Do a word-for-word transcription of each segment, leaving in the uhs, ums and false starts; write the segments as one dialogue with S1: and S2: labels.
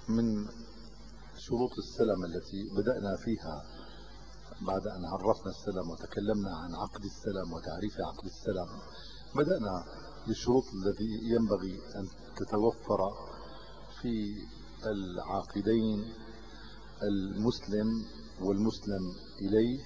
S1: من شروط السلم التي بدأنا فيها بعد أن عرفنا السلم وتكلمنا عن عقد السلم وتعريف عقد السلم، بدأنا بالشروط التي ينبغي أن تتوفر في العاقدين المسلم والمسلم إليه،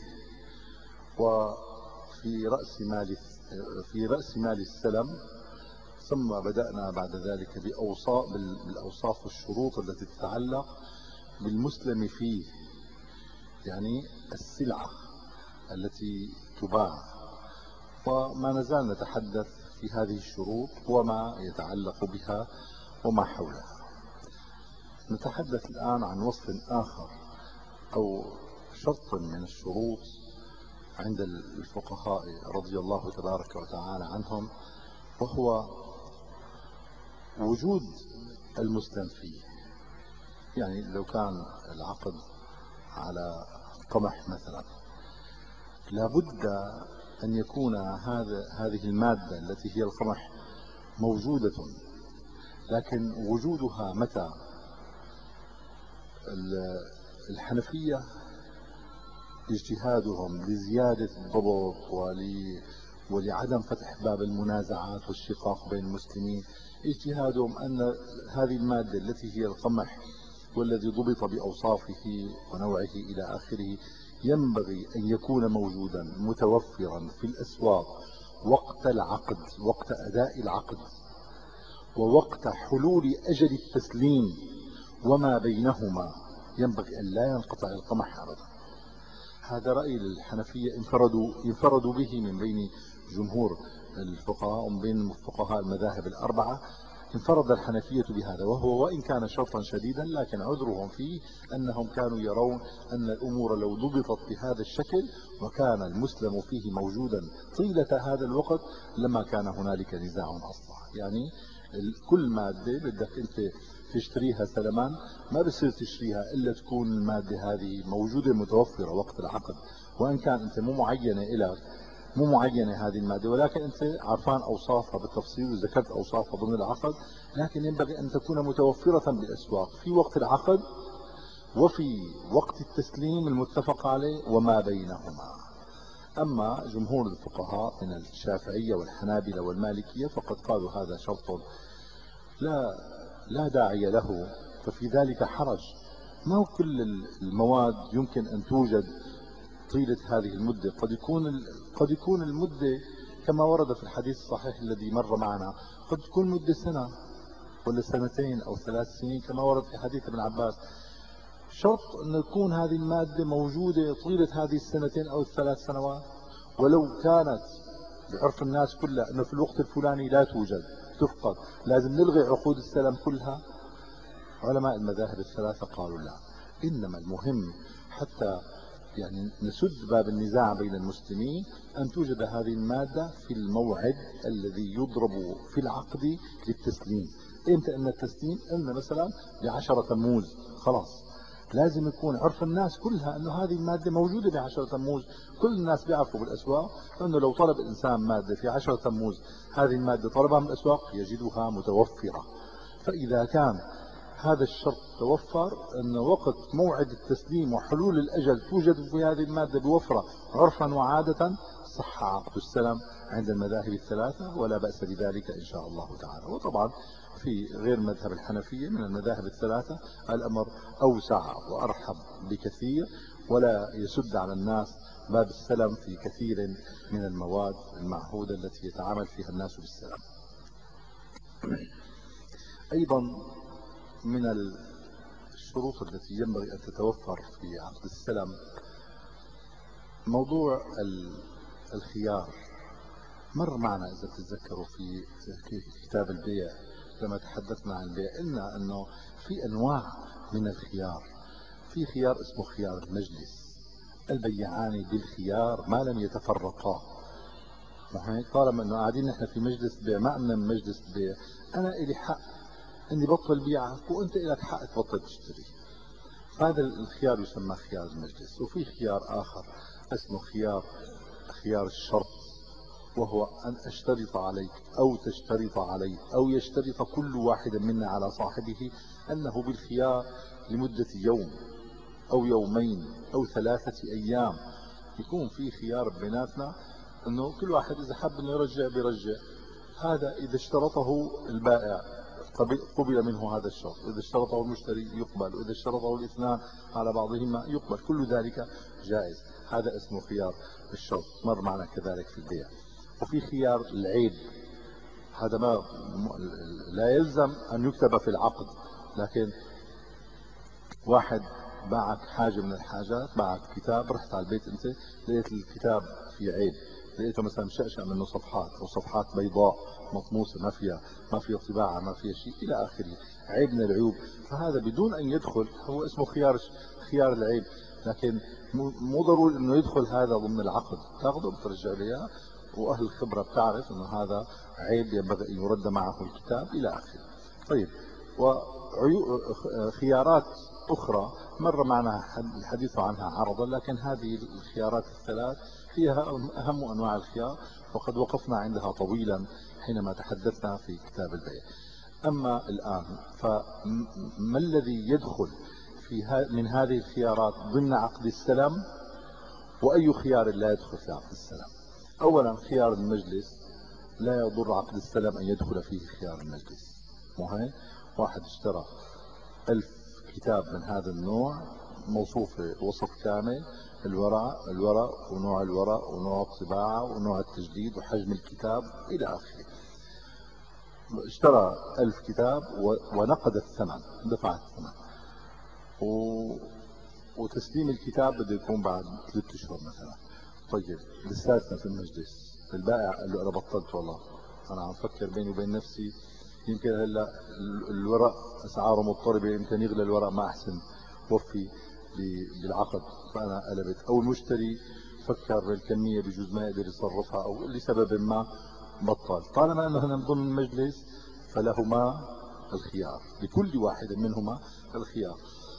S1: وفي رأس مال في رأس مال السلم. ثم بدأنا بعد ذلك بأوصاف بالأوصاف والشروط التي تتعلق بالمسلم فيه، يعني السلعة التي تباع، وما نزال نتحدث في هذه الشروط وما يتعلق بها وما حولها. نتحدث الآن عن وصف آخر أو شرط من الشروط عند الفقهاء رضي الله تبارك وتعالى عنهم، وهو وجود المسلم فيه. يعني لو كان العقد على قمح مثلا، لابد أن يكون هذا هذه المادة التي هي القمح موجودة، لكن وجودها متى؟ الحنفية اجتهادهم لزيادة الضبط ولعدم فتح باب المنازعات والشقاق بين المسلمين، اجتهادهم أن هذه المادة التي هي القمح والذي ضبط بأوصافه ونوعه إلى آخره ينبغي أن يكون موجودا متوفرا في الأسواق وقت العقد، وقت أداء العقد، ووقت حلول أجل التسليم وما بينهما ينبغي أن لا ينقطع القمح أبدا. هذا رأي الحنفية انفردوا انفردوا به من بين جمهور الفقهاء ومن بين فقهاء المذاهب الأربعة. انفرد الحنفية بهذا، وهو وإن كان شرطا شديدا لكن عذرهم فيه أنهم كانوا يرون أن الأمور لو ضبطت بهذا الشكل وكان المسلم فيه موجودا طيلة هذا الوقت لما كان هنالك نزاع أصلا. يعني كل مادة بدك أنت تشتريها سلمان ما بصير تشتريها إلا تكون المادة هذه موجودة متوفرة وقت العقد، وإن كان أنت مو معينة إلى مو معينة هذه المادة، ولكن أنت عارفان أوصافها بالتفصيل وذكرت أوصافها ضمن العقد، لكن ينبغي أن تكون متوفرة بالأسواق في وقت العقد وفي وقت التسليم المتفق عليه وما بينهما. أما جمهور الفقهاء من الشافعية والحنابلة والمالكية فقد قالوا هذا شرط لا لا داعي له، ففي ذلك حرج. ما هو كل المواد يمكن أن توجد طيلة هذه المدة، قد يكون قد يكون المدة كما ورد في الحديث الصحيح الذي مر معنا، قد تكون مدة سنة ولا سنتين أو ثلاث سنين كما ورد في حديث ابن عباس. شرط أن تكون هذه المادة موجودة طيلة هذه السنتين أو الثلاث سنوات، ولو كانت بعرف الناس كلها أنه في الوقت الفلاني لا توجد تفقد لازم نلغي عقود السلم كلها. علماء المذاهب الثلاثة قالوا لا، إنما المهم حتى يعني نسد باب النزاع بين المسلمين أن توجد هذه المادة في الموعد الذي يضرب في العقد للتسليم. إمتى أن التسليم؟ إن مثلا بعشرة تموز، خلاص لازم يكون عرف الناس كلها أنه هذه المادة موجودة بعشرة تموز. كل الناس بيعرفوا بالأسواق أنه لو طلب إنسان مادة في عشرة تموز هذه المادة طلبها من الأسواق يجدها متوفرة. فإذا كان هذا الشرط توفر أن وقت موعد التسليم وحلول الأجل توجد في هذه المادة بوفرة عرفا وعادة، صح عقد السلم عند المذاهب الثلاثة ولا بأس بذلك إن شاء الله تعالى. وطبعا في غير مذهب الحنفية من المذاهب الثلاثة الأمر أوسع وأرحب بكثير، ولا يسد على الناس باب السلم في كثير من المواد المعهودة التي يتعامل فيها الناس بالسلم. أيضا من الشروط التي ينبغي أن تتوفر في عقد السلم موضوع الخيار. مر معنا إذا تتذكروا في كتاب البيع لما تحدثنا عن البيع قلنا أنه في أنواع من الخيار. في خيار اسمه خيار المجلس، البيعان بالخيار ما لم يتفرقا. طالما أنه قاعدين نحن في مجلس بيع ما أمنا من مجلس بيع، أنا إلي حق اني بطل بيعك وانت لك حق تبطل تشتري. هذا الخيار يسمى خيار المجلس. وفي خيار اخر اسمه خيار خيار الشرط، وهو ان اشترط عليك او تشترط علي او يشترط كل واحد منا على صاحبه أنه بالخيار لمدة يوم أو يومين أو ثلاثة أيام، يكون في خيار بيناتنا أنه كل واحد إذا حب أنه يرجع بيرجع. هذا إذا اشترطه البائع قبل منه هذا الشرط، إذا اشترطه المشتري يقبل، وإذا اشترطه الاثنان على بعضهما يقبل، كل ذلك جائز. هذا اسمه خيار الشرط، مر معنا كذلك في البيع. وفي خيار العيب، هذا ما لا يلزم أن يكتب في العقد، لكن واحد باعك حاجة من الحاجات، باعك كتاب، رحت على البيت انت لقيت الكتاب في عيب، لقيته مثلا مشقشق منه صفحات او صفحات بيضاء مطموسه ما فيها ما فيها طباعه ما فيها شيء الى اخره، عيب من العيوب، فهذا بدون ان يدخل هو اسمه خيار خيار العيب، لكن مو ضروري انه يدخل هذا ضمن العقد، تاخذه بترجع له اياه، واهل الخبره بتعرف انه هذا عيب ينبغي ان يرد معه الكتاب الى اخره. طيب، وخيارات أخرى مر معنا الحديث عنها عرضا، لكن هذه الخيارات الثلاث فيها أهم أنواع الخيار، وقد وقفنا عندها طويلا حينما تحدثنا في كتاب البيع. أما الآن فما الذي يدخل في من هذه الخيارات ضمن عقد السلام، وأي خيار لا يدخل في عقد السلام؟ أولا خيار المجلس، لا يضر عقد السلام أن يدخل فيه خيار المجلس. مهم، واحد اشترى ألف كتاب من هذا النوع موصوف وصف كامل، الورق الورق ونوع الورق ونوع الطباعة ونوع التجديد وحجم الكتاب إلى آخره. اشترى ألف كتاب ونقد الثمن، دفع الثمن، و... وتسليم الكتاب بده يكون بعد ثلاثة أشهر مثلا. طيب لساتنا في المجلس، البائع قال له أنا بطلت والله، أنا عم فكر بيني وبين نفسي، يمكن هلا الورق اسعاره مضطربه، يمكن يغلى الورق، ما احسن وفي بالعقد فانا قلبت، او المشتري فكر بالكميه بجوز ما يقدر يصرفها او لسبب ما بطل. طالما انه هن ضمن المجلس فلهما الخيار، لكل واحد منهما الخيار.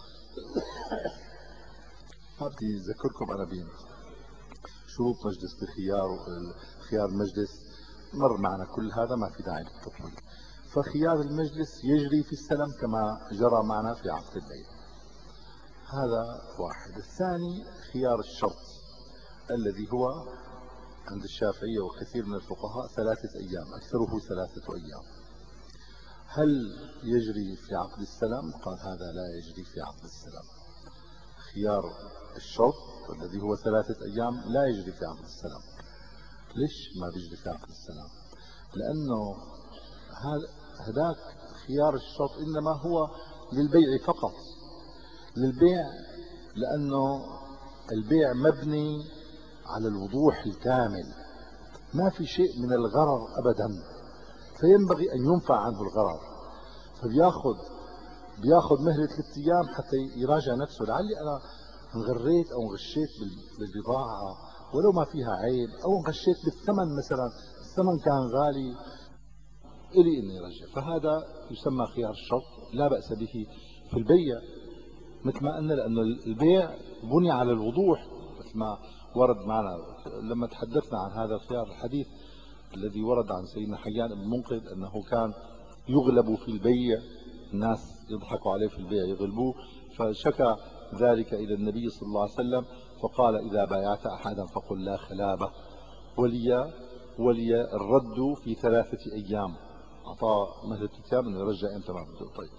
S1: ما بدي اذكركم انا بين شروط مجلس الخيار، خيار المجلس مر معنا كل هذا، ما في داعي للتطويل. فخيار المجلس يجري في السلم كما جرى معنا في عقد البيع. هذا واحد. الثاني خيار الشرط الذي هو عند الشافعية وكثير من الفقهاء ثلاثة أيام، أكثره ثلاثة أيام. هل يجري في عقد السلام؟ قال هذا لا يجري في عقد السلام. خيار الشرط الذي هو ثلاثة أيام لا يجري في عقد السلام. ليش ما بيجري في عقد السلام؟ لأنه هذاك خيار الشرط إنما هو للبيع فقط، للبيع، لأنه البيع مبني على الوضوح الكامل، ما في شيء من الغرر أبدا، فينبغي أن ينفع عنه الغرر، فبياخذ بياخذ مهلة ثلاثة أيام حتى يراجع نفسه، لعلي أنا انغريت أو انغشيت بالبضاعة ولو ما فيها عيب، أو انغشيت بالثمن مثلا، الثمن كان غالي إلي إني يرجع. فهذا يسمى خيار الشرط، لا بأس به في البيع، مثل ما قلنا، لأن البيع بني على الوضوح، مثل ما ورد معنا لما تحدثنا عن هذا الخيار، الحديث الذي ورد عن سيدنا حيان بن منقذ أنه كان يغلب في البيع، الناس يضحكوا عليه في البيع يغلبوه، فشكى ذلك إلى النبي صلى الله عليه وسلم، فقال إذا بايعت أحدا فقل لا خلابة، ولي ولي الرد في ثلاثة أيام، أعطاه مهلة أيام أنه يرجع إمتى ما بده. طيب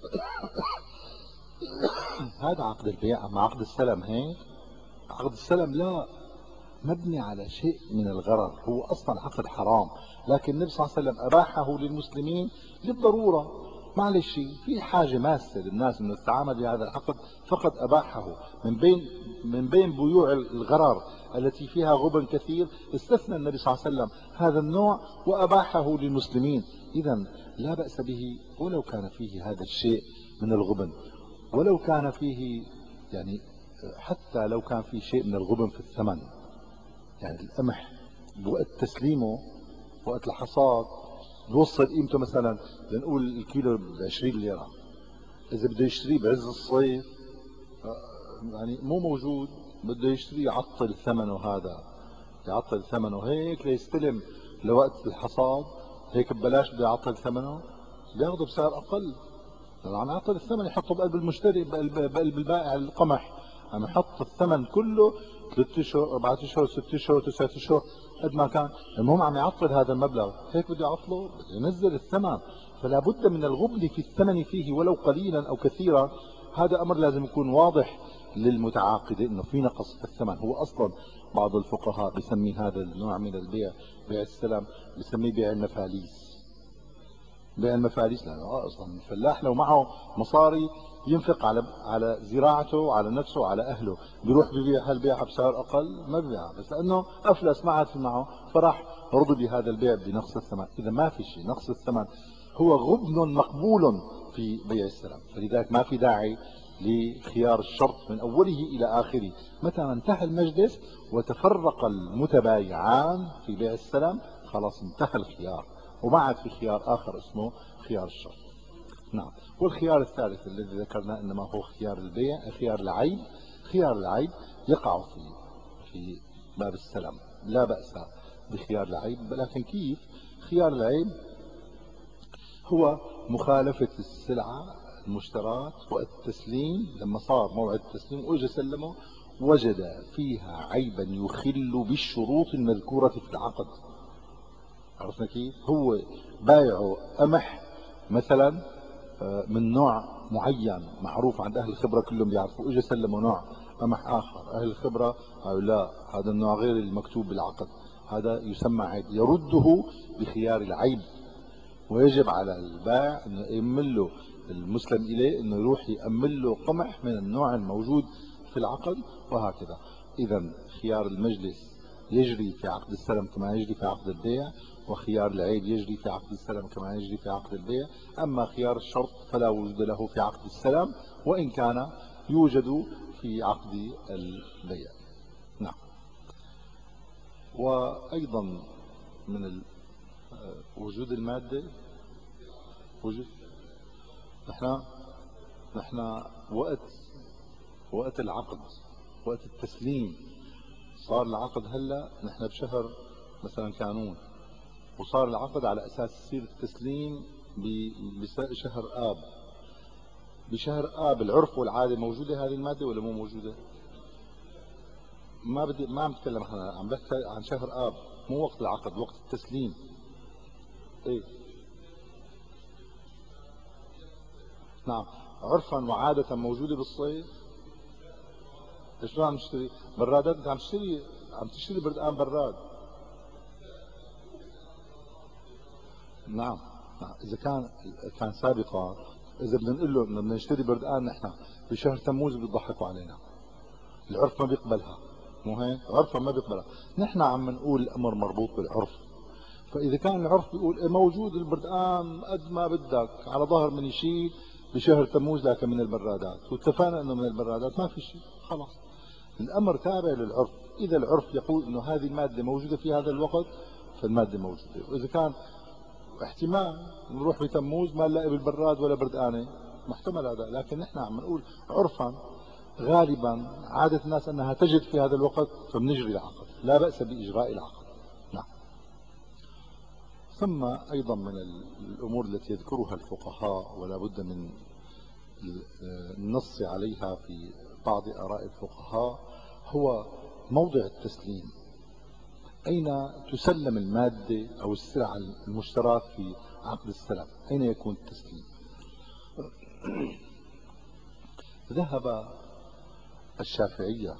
S1: هذا عقد البيع. أما عقد السلم هيك، عقد السلم لا، مبني على شيء من الغرر، هو أصلا عقد حرام، لكن النبي صلى الله عليه وسلم أباحه للمسلمين للضرورة، معلش في حاجة ماسة للناس أن تتعامل بهذا العقد، فقد أباحه من بين من بين بيوع الغرر التي فيها غبن كثير، استثنى النبي صلى الله عليه وسلم هذا النوع وأباحه للمسلمين. إذا لا بأس به ولو كان فيه هذا الشيء من الغبن، ولو كان فيه يعني حتى لو كان فيه شيء من الغبن في الثمن، يعني القمح بوقت تسليمه وقت الحصاد بوصل قيمته مثلا لنقول الكيلو ب عشرين ليرة، إذا بده يشتريه بعز الصيف يعني مو موجود، بده يشتريه يعطل ثمنه، هذا يعطل ثمنه هيك ليستلم لوقت الحصاد، هيك ببلاش بده يعطل ثمنه، بياخده بسعر أقل. عم يعطل الثمن يحطه بقلب المشتري، بقلب, بقلب البائع القمح، عم يحط الثمن كله ثلاث اشهر اربع اشهر ست اشهر تسعة اشهر قد ما كان، المهم عم يعطل هذا المبلغ، هيك بده يعطله بده ينزل الثمن، فلا بد من الغبن في الثمن فيه ولو قليلا او كثيرا. هذا امر لازم يكون واضح للمتعاقد انه في نقص في الثمن. هو اصلا بعض الفقهاء بسمي هذا النوع من البيع بيع السلام، بسميه بيع المفاليس. بيع المفاريس، لانه اصلا الفلاح لو معه مصاري ينفق على على زراعته وعلى نفسه وعلى اهله، بيروح ببيع هالبيعه بسعر اقل ما ببيعها، بس لانه افلس ما عاد في معه فراح رضي بهذا البيع بنقص الثمن. اذا ما في شيء نقص الثمن هو غبن مقبول في بيع السلام، فلذلك ما في داعي لخيار الشرط من اوله الى اخره. متى ما انتهى المجلس وتفرق المتبايعان في بيع السلام خلاص انتهى الخيار، وما عاد في خيار آخر اسمه خيار الشرط. نعم. والخيار الثالث الذي ذكرناه إنما هو خيار البيع، خيار العيب. خيار العيب يقع في في باب السلام، لا بأس بخيار العيب، لكن كيف؟ خيار العيب هو مخالفة السلعة المشترات وقت التسليم، لما صار موعد التسليم واجى سلمه وجد فيها عيبا يخل بالشروط المذكورة في العقد. عرفنا كيف؟ هو بايعه قمح مثلا من نوع معين معروف عند اهل الخبره كلهم بيعرفوا، اجى سلموا نوع قمح اخر، اهل الخبره قالوا لا هذا النوع غير المكتوب بالعقد، هذا يسمى عيب، يرده بخيار العيب. ويجب على البائع انه يأمن له المسلم اليه انه يروح يأمن له قمح من النوع الموجود في العقد، وهكذا. اذا خيار المجلس يجري في عقد السلم كما يجري في عقد البيع، وخيار العيب يجري في عقد السلم كما يجري في عقد البيع. اما خيار الشرط فلا وجود له في عقد السلم، وان كان يوجد في عقد البيع. نعم. وايضا من وجود الماده وجود نحن نحن وقت وقت العقد، وقت التسليم، صار العقد هلا نحن بشهر مثلا كانون، وصار العقد على اساس يصير التسليم بشهر اب. بشهر اب العرف والعاده موجوده هذه الماده ولا مو موجوده؟ ما بدي ما عم بتكلم، احنا عم بحكي عن شهر اب، مو وقت العقد، وقت التسليم. ايه نعم. عرفا وعاده موجوده بالصيف. شلون عم تشتري برادات؟ انت عم تشتري عم تشتري بردقان براد. نعم. نعم. اذا كان كان سابقا، اذا بدنا نقول له بدنا نشتري بردقان نحن بشهر تموز بيضحكوا علينا، العرف ما بيقبلها، مو هيك؟ عرفا ما بيقبلها. نحن عم نقول الامر مربوط بالعرف، فاذا كان العرف بيقول إيه موجود البردقان قد ما بدك على ظهر من يشيل بشهر تموز لكن من البرادات، واتفقنا انه من البرادات ما في شيء، خلاص الامر تابع للعرف. اذا العرف يقول انه هذه الماده موجوده في هذا الوقت فالماده موجوده، واذا كان احتمال نروح بتموز ما نلاقي بالبراد ولا بردقانه، محتمل هذا، لكن نحن عم نقول عرفا غالبا عاده الناس انها تجد في هذا الوقت فبنجري العقد، لا باس باجراء العقد. نعم. ثم ايضا من الامور التي يذكرها الفقهاء ولا بد من النص عليها في بعض اراء الفقهاء هو موضع التسليم. أين تسلم المادة أو السلعة المشتراه في عقد السلام؟ أين يكون التسليم؟ ذهب الشافعية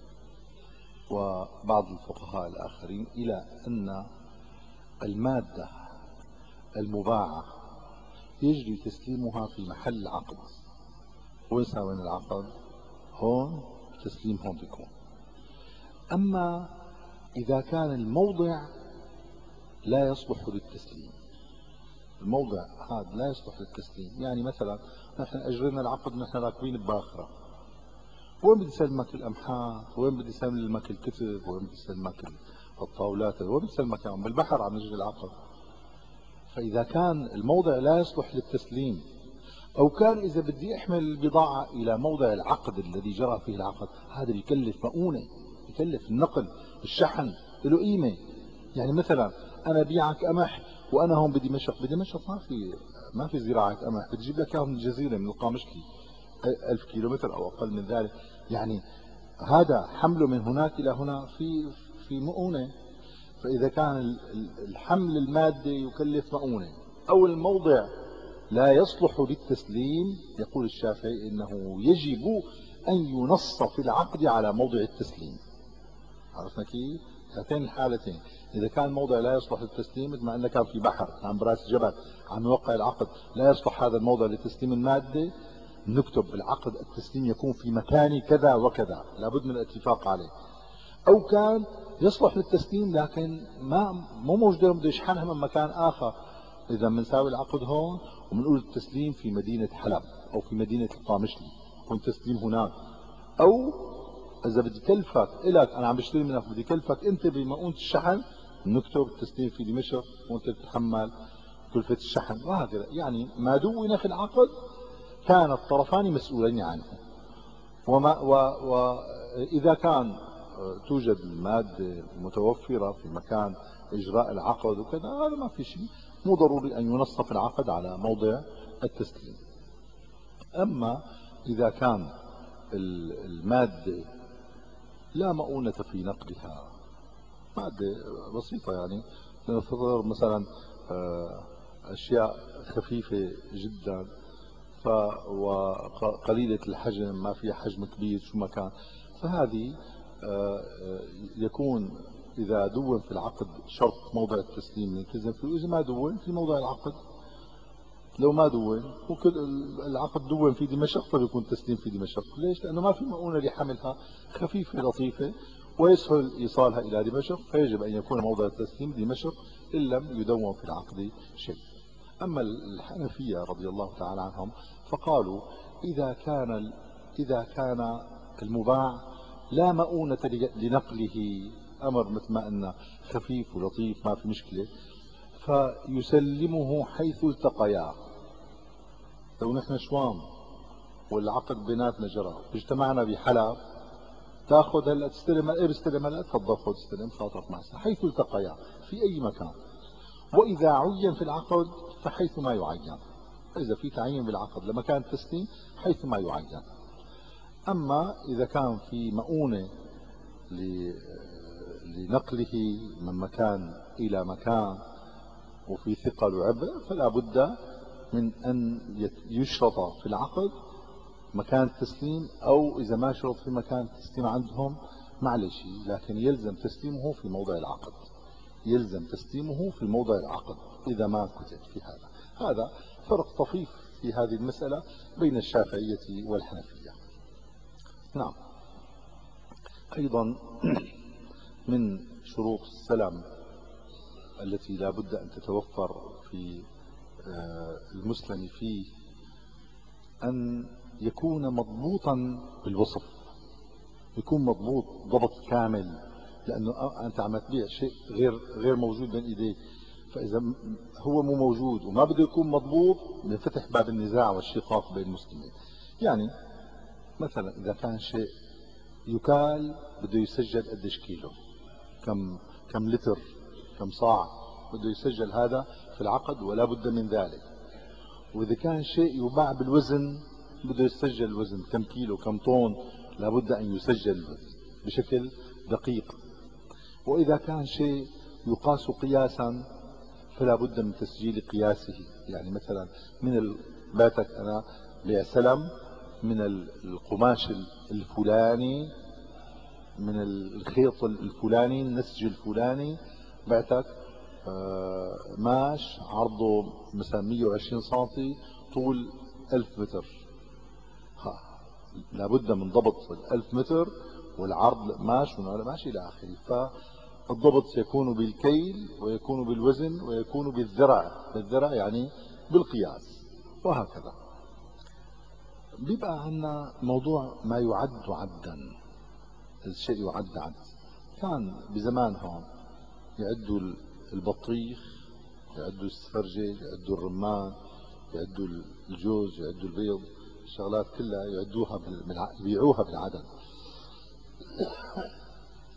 S1: وبعض الفقهاء الآخرين إلى أن المادة المباعة يجري تسليمها في محل العقد. وين صار العقد؟ هون تسليم هون بيكون. أما إذا كان الموضع لا يصلح للتسليم، الموضع هذا لا يصلح للتسليم، يعني مثلا نحن اجرينا العقد نحن راكبين بباخره، وين بدي سلمك القمحات؟ وين بدي سلمك الكتب؟ وين بدي سلمك الطاولات؟ وين بدي سلمك يعني بالبحر عم نجري العقد. فاذا كان الموضع لا يصلح للتسليم، او كان اذا بدي احمل البضاعه الى موضع العقد الذي جرى فيه العقد، هذا بيكلف مؤونه، بيكلف النقل الشحن له قيمه. يعني مثلا انا بيعك قمح وانا هون بدمشق، بدمشق ما في ما في زراعة قمح بتجيب لك اياه من الجزيرة من القامشلي ألف كيلومتر أو أقل من ذلك. يعني هذا حمله من هناك إلى هنا في في مؤونة. فإذا كان الحمل المادي يكلف مؤونة أو الموضع لا يصلح للتسليم، يقول الشافعي إنه يجب أن ينص في العقد على موضع التسليم. عرفنا كيف؟ هاتين الحالتين، إذا كان الموضع لا يصلح للتسليم مثل ما أنك كان في بحر عم براس جبل عم يوقع العقد لا يصلح هذا الموضع لتسليم المادة، نكتب بالعقد التسليم يكون في مكان كذا وكذا، لابد من الاتفاق عليه. أو كان يصلح للتسليم لكن ما مو موجود بده يشحنها من مكان آخر، إذا بنساوي العقد هون وبنقول التسليم في مدينة حلب أو في مدينة القامشلي يكون تسليم هناك. أو إذا بدي كلفك إلك أنا عم بشتري منك بدي كلفك أنت بمؤونة الشحن، نكتب التسليم في دمشق وأنت تتحمل كلفة الشحن وهكذا. يعني ما دون في العقد كان الطرفان مسؤولين عنه. وما وإذا كان توجد المادة متوفرة في مكان إجراء العقد وكذا هذا ما في شيء، مو ضروري أن ينص في العقد على موضع التسليم. أما إذا كان المادة لا مؤونة في نقلها، مادة بسيطة يعني نفترض مثلا أشياء خفيفة جدا وقليلة الحجم ما فيها حجم كبير شو ما كان، فهذه يكون إذا دون في العقد شرط موضع التسليم يلتزم فيه، وإذا ما دون في موضع العقد. لو ما دون وكل العقد دون في دمشق فبيكون التسليم في دمشق. ليش؟ لأنه ما في مؤونة لحملها، خفيفة لطيفة ويسهل إيصالها إلى دمشق، فيجب أن يكون موضع التسليم دمشق إن لم يدون في العقد شيء. أما الحنفية رضي الله تعالى عنهم فقالوا إذا كان إذا كان المباع لا مؤونة لنقله، أمر مثل ما أن خفيف ولطيف ما في مشكلة، فيسلمه حيث التقيا. لو نحن شوام والعقد بيناتنا جرى اجتمعنا بحلب، تاخذ هلا تستلم ايه بستلم هلا تفضل خذ استلم خاطرك مع حيث التقيا في اي مكان. واذا عين في العقد فحيث ما يعين، اذا في تعيين بالعقد لمكان التسليم حيث ما يعين. اما اذا كان في مؤونة لنقله من مكان الى مكان وفي ثقل وعبء فلا بد من أن يشرط في العقد مكان التسليم، أو إذا ما شرط في مكان التسليم عندهم معلش، لكن يلزم تسليمه في موضع العقد، يلزم تسليمه في موضع العقد إذا ما كتب في هذا. هذا فرق طفيف في هذه المسألة بين الشافعية والحنفية. نعم. أيضا من شروط السلم التي لا بد أن تتوفر في المسلم فيه أن يكون مضبوطا بالوصف، يكون مضبوط ضبط كامل، لأنه أنت عم تبيع شيء غير غير موجود بين إيديك، فإذا هو مو موجود وما بده يكون مضبوط بنفتح باب النزاع والشقاق بين المسلمين. يعني مثلا إذا كان شيء يكال بده يسجل قديش كيلو، كم كم لتر، كم صاع، بده يسجل هذا في العقد ولا بد من ذلك. وإذا كان شيء يباع بالوزن بده يسجل الوزن، كم كيلو كم طن، لا بد أن يسجل الوزن بشكل دقيق. وإذا كان شيء يقاس قياسا فلا بد من تسجيل قياسه. يعني مثلا من باتك أنا بيع سلم من القماش الفلاني، من الخيط الفلاني، النسج الفلاني، بعتك ماش عرضه مثلا مئة وعشرين سنتي طول ألف متر، لابد من ضبط الألف متر والعرض ماش ماشي إلى آخره. فالضبط يكون بالكيل ويكون بالوزن ويكون بالذرع، بالذرع يعني بالقياس وهكذا. بيبقى عندنا موضوع ما يعد عدا، الشيء يعد عد. كان بزمانهم يعدوا البطيخ، يعدوا السفرجل، يعدوا الرمان، يعدوا الجوز، يعدوا البيض، الشغلات كلها يعدوها يبيعوها بالعدد.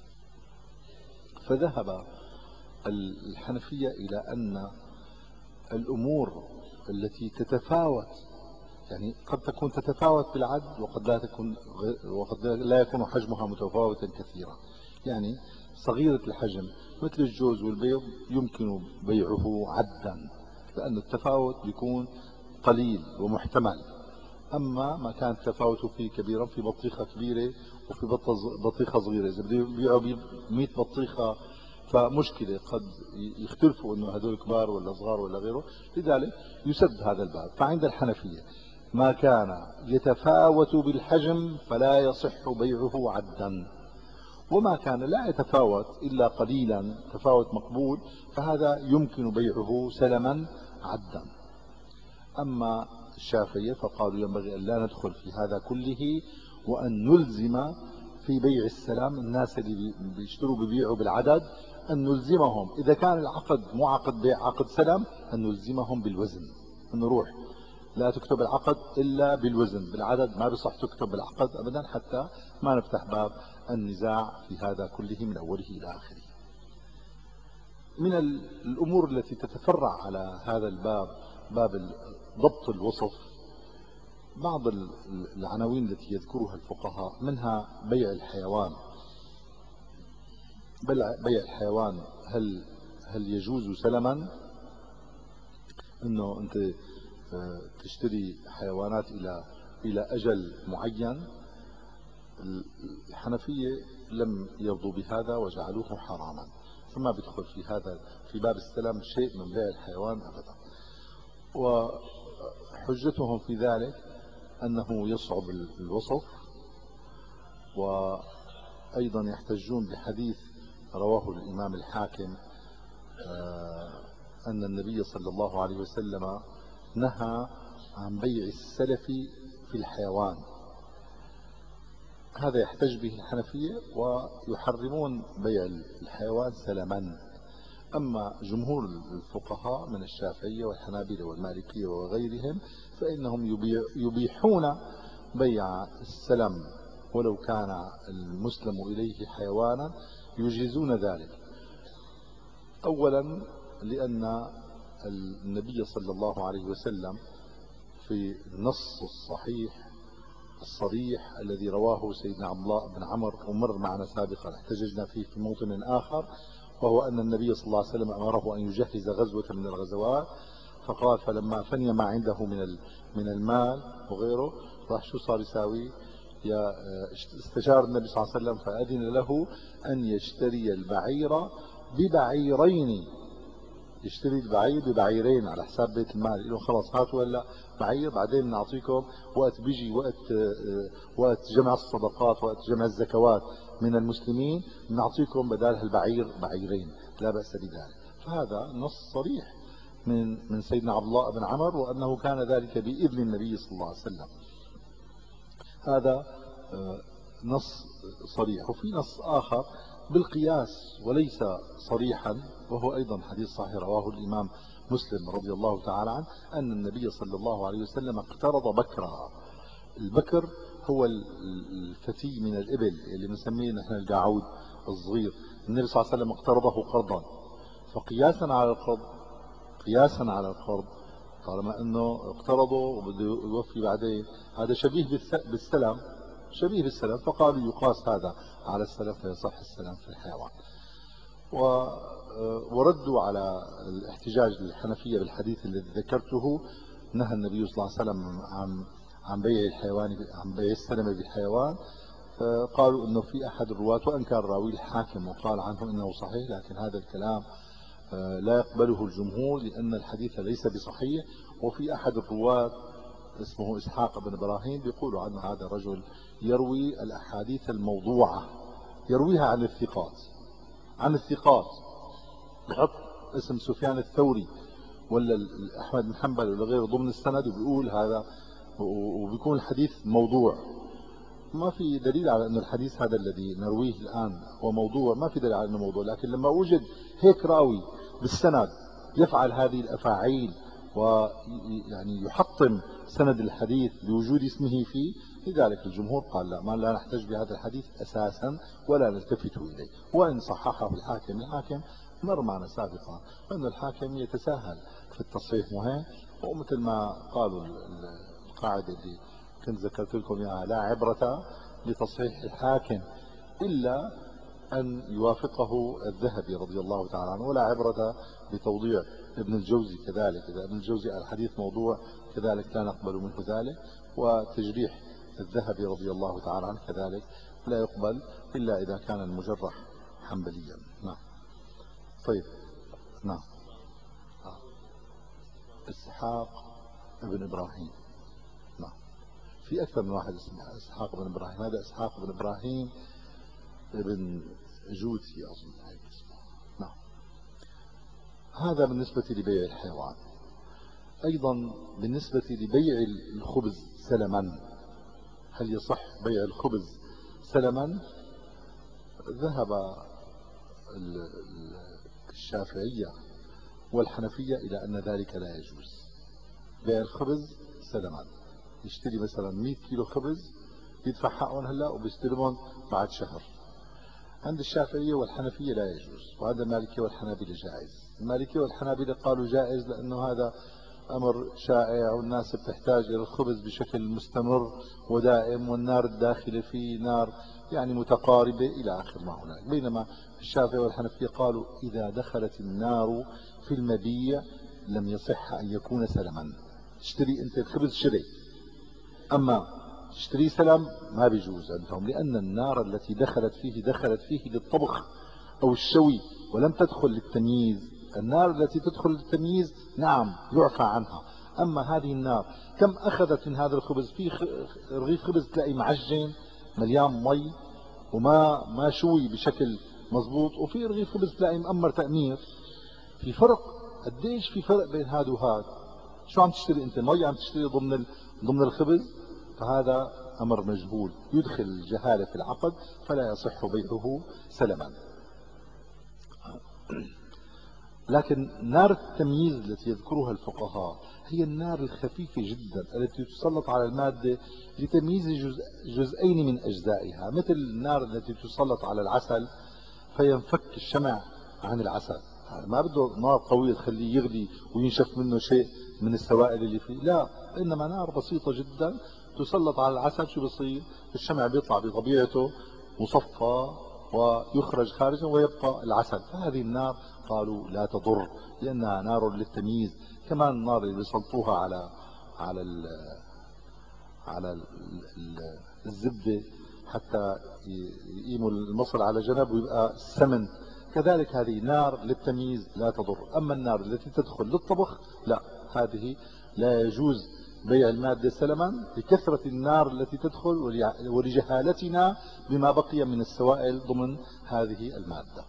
S1: فذهب الحنفية إلى أن الأمور التي تتفاوت، يعني قد تكون تتفاوت بالعد وقد لا تكون وقد لا يكون حجمها متفاوتا كثيرا. يعني صغيرة الحجم مثل الجوز والبيض يمكن بيعه عدا، لأن التفاوت بيكون قليل ومحتمل. أما ما كان التفاوت فيه كبيرا، في بطيخة كبيرة وفي بطيخة صغيرة، إذا بده يبيعوا مئة بطيخة فمشكلة، قد يختلفوا انه هذول كبار ولا صغار ولا غيره، لذلك يسد هذا الباب. فعند الحنفية ما كان يتفاوت بالحجم فلا يصح بيعه عدا، وما كان لا يتفاوت إلا قليلا تفاوت مقبول فهذا يمكن بيعه سلما عدا. أما الشافعية فقالوا ينبغي أن لا ندخل في هذا كله، وأن نلزم في بيع السلام الناس اللي بيشتروا ببيعوا بالعدد، أن نلزمهم إذا كان العقد مو عقد بيع عقد سلام أن نلزمهم بالوزن، أن نروح لا تكتب العقد إلا بالوزن، بالعدد ما بصح تكتب بالعقد أبدا، حتى ما نفتح باب النزاع في هذا كله من أوله إلى آخره. من الأمور التي تتفرع على هذا الباب باب ضبط الوصف، بعض العناوين التي يذكرها الفقهاء منها بيع الحيوان. بيع الحيوان هل هل يجوز سلما؟ انه انت تشتري حيوانات الى الى اجل معين. الحنفية لم يرضوا بهذا وجعلوه حراما، فما بيدخل في هذا في باب السلام شيء من بيع الحيوان ابدا. وحجتهم في ذلك انه يصعب الوصف، وايضا يحتجون بحديث رواه الامام الحاكم ان النبي صلى الله عليه وسلم نهى عن بيع السلف في الحيوان. هذا يحتج به الحنفية ويحرمون بيع الحيوان سلما. أما جمهور الفقهاء من الشافعية والحنابلة والمالكية وغيرهم فإنهم يبيع يبيحون بيع السلم ولو كان المسلم إليه حيوانا، يجيزون ذلك. أولا لأن النبي صلى الله عليه وسلم في النص الصحيح الصريح الذي رواه سيدنا عبد الله بن عمر ومر معنا سابقا احتججنا فيه في موطن آخر، وهو أن النبي صلى الله عليه وسلم أمره أن يجهز غزوة من الغزوات، فقال فلما فني ما عنده من من المال وغيره راح شو صار يساوي؟ يا استشار النبي صلى الله عليه وسلم فأذن له أن يشتري البعير ببعيرين، يشتري البعير ببعيرين على حساب بيت المال، يقول خلاص هاتوا هلا بعير بعدين بنعطيكم وقت بيجي وقت وقت جمع الصدقات وقت جمع الزكوات من المسلمين بنعطيكم بدال هالبعير بعيرين، لا بأس بذلك. فهذا نص صريح من من سيدنا عبد الله بن عمر، وأنه كان ذلك بإذن النبي صلى الله عليه وسلم. هذا نص صريح. وفي نص آخر بالقياس وليس صريحا، وهو أيضا حديث صحيح رواه الإمام مسلم رضي الله تعالى عنه أن النبي صلى الله عليه وسلم اقترض بكرا. البكر هو الفتي من الإبل اللي بنسميه نحن القعود الصغير. النبي صلى الله عليه وسلم اقترضه قرضا، فقياسا على القرض قياسا على القرض طالما انه اقترضه وبده يوفي بعدين، هذا شبيه بالسلم شبيه بالسلم، فقالوا يقاس هذا على السلم فيصح السلم في الحيوان. وردوا على الاحتجاج للحنفية بالحديث الذي ذكرته، نهى النبي صلى الله عليه وسلم عن عن بيع الحيوان عن بيع السلم بالحيوان. قالوا انه في احد الرواة وان كان راوي الحاكم وقال عنه انه صحيح، لكن هذا الكلام لا يقبله الجمهور لان الحديث ليس بصحيح. وفي احد الرواة اسمه اسحاق بن ابراهيم بيقولوا عنه هذا الرجل يروي الاحاديث الموضوعة، يرويها عن الثقات عن الثقات بحط اسم سفيان الثوري ولا احمد بن حنبل ولا غيره ضمن السند وبيقول هذا، وبيكون الحديث موضوع. ما في دليل على أن الحديث هذا الذي نرويه الآن هو موضوع، ما في دليل على أنه موضوع، لكن لما وجد هيك راوي بالسند يفعل هذه الأفاعيل ويعني يحطم سند الحديث بوجود اسمه فيه، لذلك الجمهور قال لا، ما لا نحتج بهذا الحديث أساسا ولا نلتفت إليه. وإن صححه الحاكم الحاكم مر معنا سابقا أن الحاكم يتساهل في التصحيح مهم، ومثل ما قالوا القاعدة اللي كنت ذكرت لكم إياها: لا عبرة بتصحيح الحاكم إلا أن يوافقه الذهبي رضي الله تعالى عنه، ولا عبرة بتوضيع ابن الجوزي كذلك. إذا ابن الجوزي الحديث موضوع كذلك لا نقبل منه ذلك، وتجريح الذهبي رضي الله تعالى عنه كذلك لا يقبل إلا إذا كان المجرح حنبليا. نعم. طيب. نعم. اسحاق ابن إبراهيم. نعم. في أكثر من واحد اسمه اسحاق بن إبراهيم. هذا اسحاق بن إبراهيم ابن جوتي أظن هيك اسمه. نعم. هذا بالنسبة لبيع الحيوان. أيضا بالنسبة لبيع الخبز سلما، هل يصح بيع الخبز سلما؟ ذهب الشافعية والحنفية إلى أن ذلك لا يجوز، بيع الخبز سلما. يشتري مثلا مئة كيلو خبز يدفع حقهم هلا وبيستلمهم بعد شهر. عند الشافعية والحنفية لا يجوز، وعند المالكية والحنابلة جائز. المالكية والحنابلة قالوا جائز لأنه هذا أمر شائع والناس بتحتاج إلى الخبز بشكل مستمر ودائم، والنار الداخلة فيه نار يعني متقاربة إلى آخر ما هناك. بينما الشافعي والحنفية قالوا إذا دخلت النار في المبيع لم يصح أن يكون سلما. تشتري أنت الخبز شري، أما تشتري سلم ما بيجوز عندهم، لأن النار التي دخلت فيه دخلت فيه للطبخ أو الشوي ولم تدخل للتمييز. النار التي تدخل للتمييز نعم يعفى عنها، أما هذه النار كم أخذت من هذا الخبز؟ في رغيف خبز تلاقي معجن مليان مي وما ما شوي بشكل مضبوط، وفي رغيف خبز تلاقي مأمر تأمير. في فرق قديش، في فرق بين هذا وهذا. شو عم تشتري انت؟ مي عم تشتري ضمن ضمن الخبز؟ فهذا امر مجهول يدخل الجهاله في العقد، فلا يصح بيعه سلما. لكن نار التمييز التي يذكرها الفقهاء هي النار الخفيفه جدا التي تسلط على الماده لتمييز جزء جزئين من اجزائها، مثل النار التي تسلط على العسل فينفك الشمع عن العسل. ما بده نار قوية تخليه يغلي وينشف منه شيء من السوائل اللي فيه، لا، إنما نار بسيطة جدا تسلط على العسل. شو بصير؟ الشمع بيطلع بطبيعته مصفى ويخرج خارجا ويبقى العسل. فهذه النار قالوا لا تضر لأنها نار للتمييز. كمان النار اللي بيسلطوها على على ال على ال الزبدة حتى يقيموا المصل على جنب ويبقى السمن، كذلك هذه نار للتمييز لا تضر. أما النار التي تدخل للطبخ لا، هذه لا يجوز بيع المادة سلما لكثرة النار التي تدخل ولجهالتنا بما بقي من السوائل ضمن هذه المادة.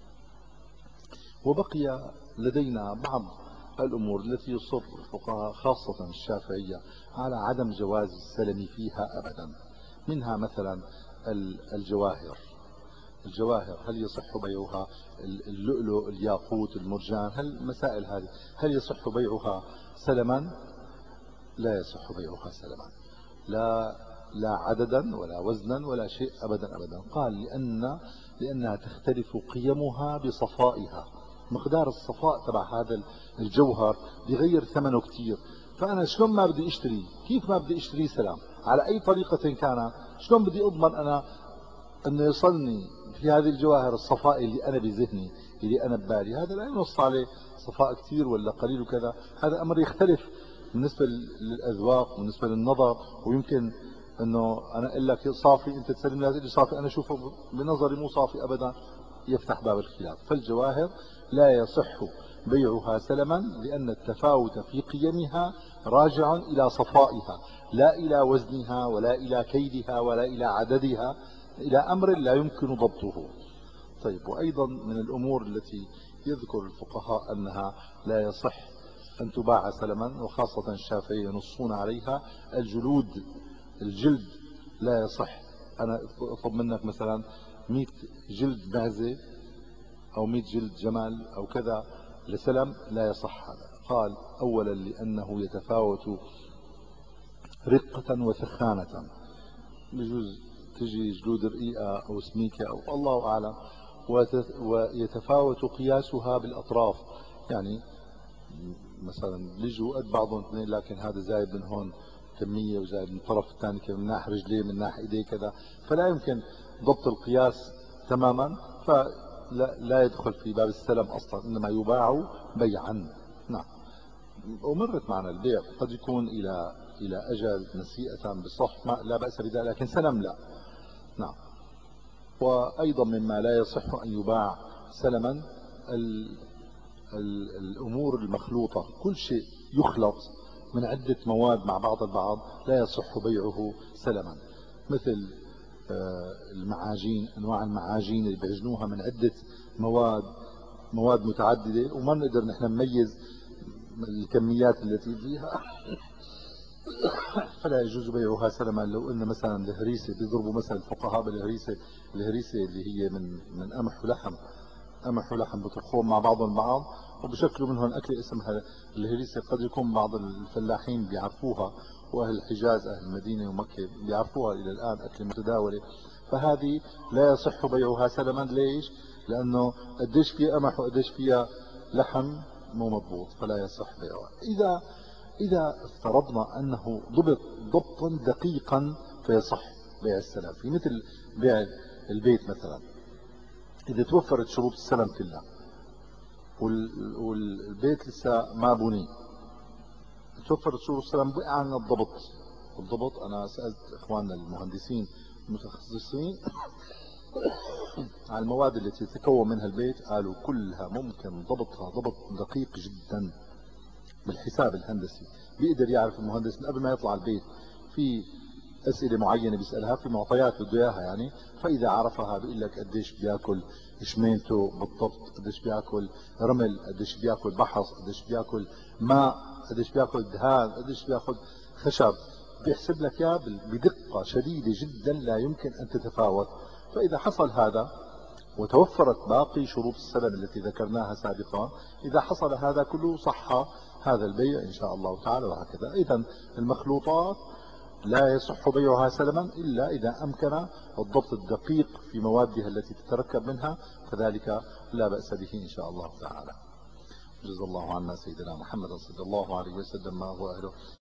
S1: وبقي لدينا بعض الأمور التي يصر الفقهاء خاصة الشافعية على عدم جواز السلم فيها أبدا. منها مثلا الجواهر. الجواهر هل يصح بيعها؟ اللؤلؤ، الياقوت، المرجان، هل المسائل هذه هل يصح بيعها سلما؟ لا يصح بيعها سلما، لا لا عددا ولا وزنا ولا شيء أبدا أبدا. قال لأن لأنها تختلف قيمها بصفائها. مقدار الصفاء تبع هذا الجوهر بيغير ثمنه كثير. فأنا شلون ما بدي اشتري، كيف ما بدي اشتري سلام على أي طريقة كان، شلون بدي أضمن أنا أنه يصلني في هذه الجواهر الصفاء اللي أنا بذهني اللي أنا ببالي؟ هذا لا ينص عليه صفاء كثير ولا قليل وكذا. هذا أمر يختلف بالنسبة للأذواق بالنسبة للنظر. ويمكن أنه أنا أقول لك صافي أنت تسلم لي هذه صافي أنا أشوفه بنظري مو صافي أبدا، يفتح باب الخلاف. فالجواهر لا يصح بيعها سلما لأن التفاوت في قيمها راجع إلى صفائها لا إلى وزنها ولا إلى كيدها ولا إلى عددها، إلى أمر لا يمكن ضبطه. طيب، وأيضا من الأمور التي يذكر الفقهاء أنها لا يصح أن تباع سلما، وخاصة الشافعية ينصون عليها، الجلود. الجلد لا يصح. أنا أطلب منك مثلا مئة جلد معزة أو مئة جلد جمل أو كذا لسلم، لا يصح هذا. قال أولا لأنه يتفاوت رقة وثخانة، بجوز تجي جلود رقيقة أو سميكة أو الله أعلم، ويتفاوت قياسها بالأطراف. يعني مثلا بيجوا قد بعضهم اثنين، لكن هذا زايد من هون كمية وزايد من الطرف الثاني من ناحية رجليه من ناحية ايديه كذا، فلا يمكن ضبط القياس تماما، فلا لا يدخل في باب السلم اصلا، انما يباع بيعا. نعم. ومرت معنا البيع قد يكون الى الى اجل نسيئة بصح، ما لا بأس بذلك، لكن سلم لا. نعم. وايضا مما لا يصح ان يباع سلما الأمور المخلوطة، كل شيء يخلط من عدة مواد مع بعض البعض لا يصح بيعه سلما، مثل المعاجين، أنواع المعاجين اللي بيعجنوها من عدة مواد مواد متعددة وما بنقدر نحن نميز الكميات التي فيها فلا يجوز بيعها سلما. لو ان مثلا الهريسه بيضربوا مثلا الفقهاء بالهريسه، الهريسه اللي هي من من قمح ولحم، قمح ولحم بطبخوهم مع بعضهم البعض وبشكلوا منهم أكلة اسمها الهريسة. قد يكون بعض الفلاحين بيعرفوها، وأهل الحجاز أهل المدينة ومكة بيعرفوها إلى الآن أكلة متداولة، فهذه لا يصح بيعها سلما. ليش؟ لأنه قديش فيها قمح وقديش فيها لحم مو مضبوط، فلا يصح بيعها. إذا إذا افترضنا أنه ضبط ضبطا دقيقا فيصح بيع السلم، في مثل بيع البيت مثلا. إذا توفرت شروط السلم كلها والبيت لسه ما بني، توفرت شروط السلم، بقى عن الضبط. الضبط أنا سألت إخواننا المهندسين المتخصصين على المواد التي يتكون منها البيت، قالوا كلها ممكن ضبطها ضبط دقيق جدا بالحساب الهندسي. بيقدر يعرف المهندس من قبل ما يطلع البيت، في أسئلة معينة بيسألها، في معطيات بده إياها يعني، فإذا عرفها بيقول لك قديش بياكل شمينته بالضبط، قديش بياكل رمل، قديش بياكل بحص، قديش بياكل ماء، قديش بياكل دهان، قديش بياخذ خشب، بيحسب لك اياه بدقة شديدة جدا لا يمكن أن تتفاوت. فإذا حصل هذا وتوفرت باقي شروط السلم التي ذكرناها سابقا، إذا حصل هذا كله صح هذا البيع إن شاء الله تعالى. وهكذا إذن المخلوطات لا يصح بيعها سلما إلا إذا أمكن الضبط الدقيق في موادها التي تتركب منها، فذلك لا بأس به إن شاء الله تعالى. جزا الله عنا سيدنا محمد صلى الله عليه وسلم ما هو أهله.